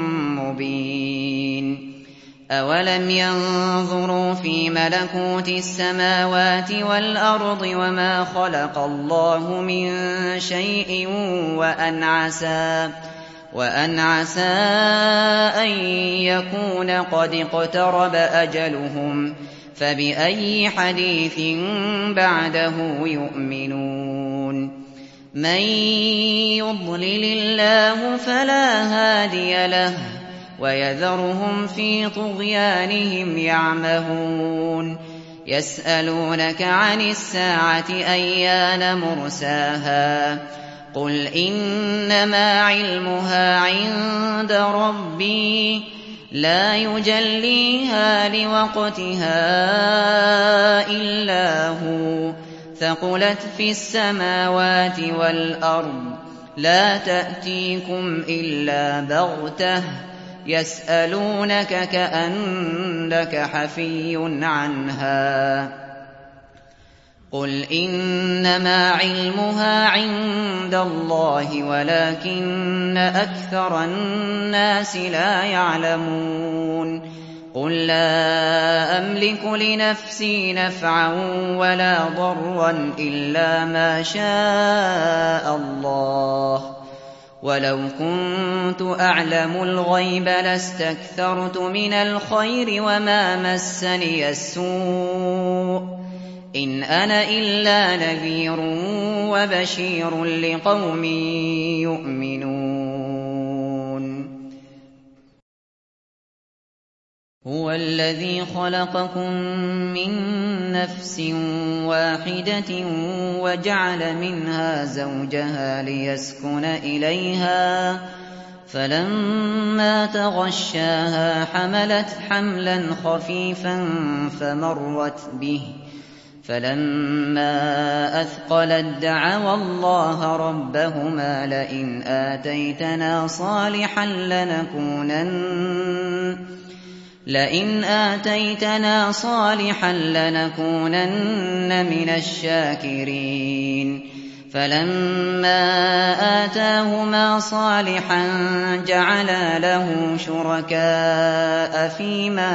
مبين أولم ينظروا في ملكوت السماوات والأرض وما خلق الله من شيء وأن عسى وأن عسى أن يكون قد اقترب أجلهم فبأي حديث بعده يؤمنون من يضلل الله فلا هادي له ويذرهم في طغيانهم يعمهون يسألونك عن الساعة أيان مرساها قل إنما علمها عند ربي لا يجليها لوقتها إلا هو ثقلت في السماوات والأرض لا تأتيكم إلا بغتة يسألونك كأنك حفي عنها قل إنما علمها عند الله ولكن أكثر الناس لا يعلمون قل لا أملك لنفسي نفعا ولا ضرا إلا ما شاء الله ولو كنت أعلم الغيب لاستكثرت من الخير وما مسني السوء إن أنا إلا نذير وبشير لقوم يؤمنون هو الذي خلقكم من نفس واحدة وجعل منها زوجها ليسكن إليها فلما تغشاها حملت حملا خفيفا فمرت به فلما أثقلت دعوا الله ربهما لئن آتيتنا صالحا لنكونن لئن آتيتنا صالحا لنكونن من الشاكرين فلما آتاهما صالحا جعلا له شركاء فيما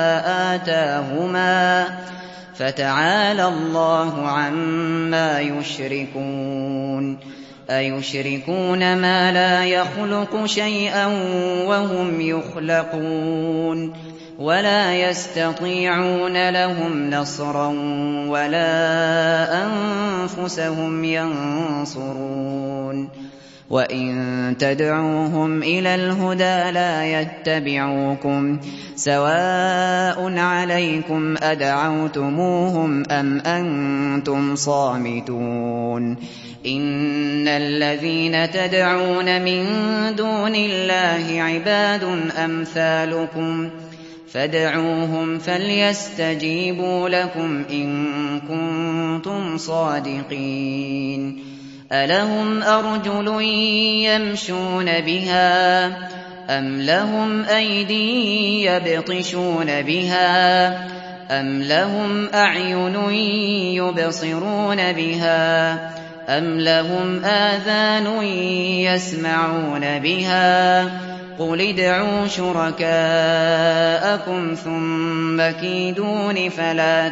آتاهما فتعالى الله عما يشركون أيشركون ما لا يخلق شيئا وهم يخلقون ولا يستطيعون لهم نصرا ولا أنفسهم ينصرون وإن تدعوهم إلى الهدى لا يتبعوكم سواء عليكم أدعوتموهم أم أنتم صامتون إن الذين تدعون من دون الله عباد أمثالكم فادعوهم فليستجيبوا لكم إن كنتم صادقين ألهم أرجل يمشون بها أم لهم أيدي يبطشون بها أم لهم أعين يبصرون بها أم لهم آذان يسمعون بها قل ادعوا شركاءكم ثم كيدون فلا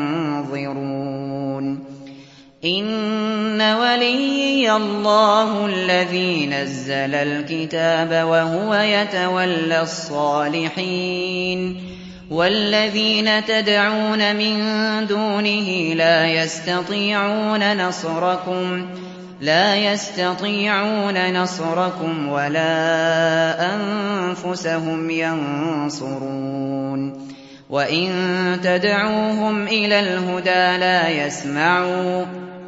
تنظرون إن وليي الله الذي نزل الكتاب وهو يتولى الصالحين والذين تدعون من دونه لا يستطيعون نصركم لا يستطيعون نصركم ولا أنفسهم ينصرون وإن تدعوهم إلى الهدى لا يسمعوا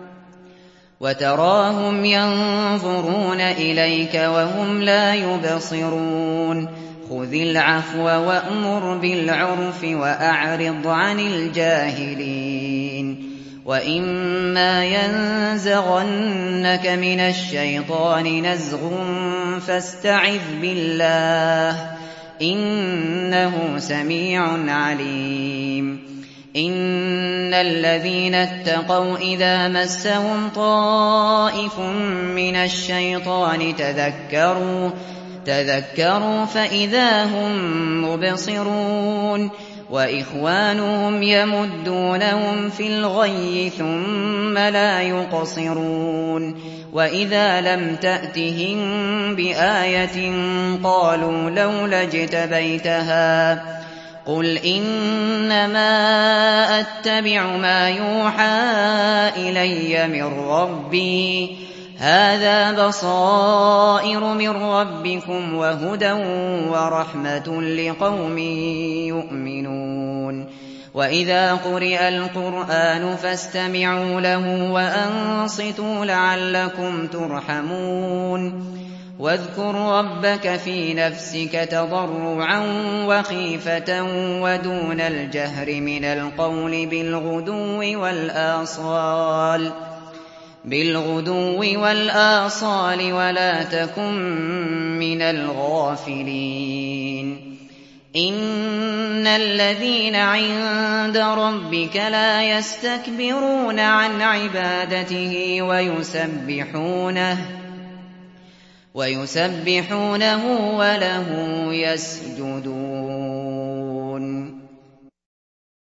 وتراهم ينظرون إليك وهم لا يبصرون خذ العفو وأمر بالعرف وأعرض عن الجاهلين وإما ينزغنك من الشيطان نزغ فاستعذ بالله إنه سميع عليم إن الذين اتقوا إذا مسهم طائف من الشيطان تذكروا تذكروا فإذا هم مبصرون وإخوانهم يمدونهم في الغي ثم لا يقصرون وإذا لم تأتهم بآية قالوا لولا اجتبيتها قل إنما أتبع ما يوحى إلي من ربي هذا بصائر من ربكم وهدى ورحمة لقوم يؤمنون وإذا قرئ القرآن فاستمعوا له وأنصتوا لعلكم ترحمون واذكر ربك في نفسك تضرعا وخيفة ودون الجهر من القول بالغدو والآصال بالغدو والآصال ولا تكن من الغافلين إن الذين عند ربك لا يستكبرون عن عبادته ويسبحونه ويسبحونه وله يسجدون